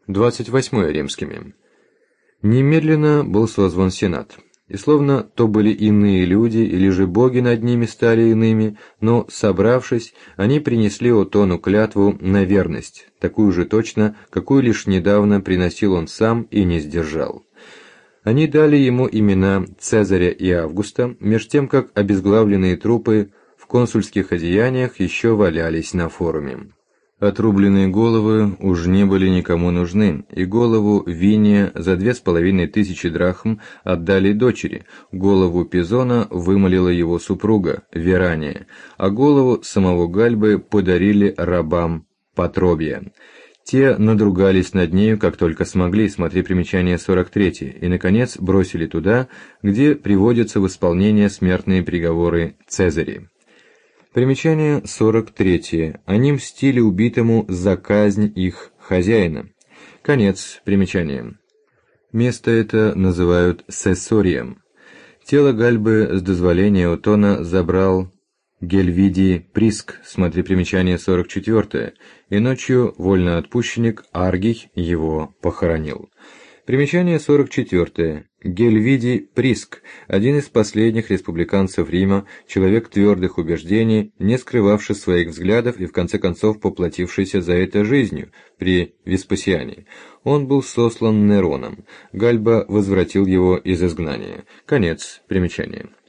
28 римскими. Немедленно был созван Сенат. И словно то были иные люди, или же боги над ними стали иными, но, собравшись, они принесли Отону клятву на верность, такую же точно, какую лишь недавно приносил он сам и не сдержал. Они дали ему имена Цезаря и Августа, меж тем как обезглавленные трупы в консульских одеяниях еще валялись на форуме. Отрубленные головы уж не были никому нужны, и голову Виния за 2500 драхм отдали дочери, голову Пизона вымолила его супруга, Верания, а голову самого Гальбы подарили рабам Патробия. Те надругались над нею, как только смогли, смотри примечание 43, и, наконец, бросили туда, где приводятся в исполнение смертные приговоры Цезаря. Примечание 43. Они мстили убитому за казнь их хозяина. Конец примечания. Место это называют Сессорием. Тело Гальбы с дозволения Отона забрал Гельвидий Приск, смотри примечание 44, и ночью вольноотпущенник Аргий его похоронил. Примечание 44. Гельвидий Приск, один из последних республиканцев Рима, человек твердых убеждений, не скрывавший своих взглядов и в конце концов поплатившийся за это жизнью при Веспасиане. Он был сослан Нероном. Гальба возвратил его из изгнания. Конец примечания.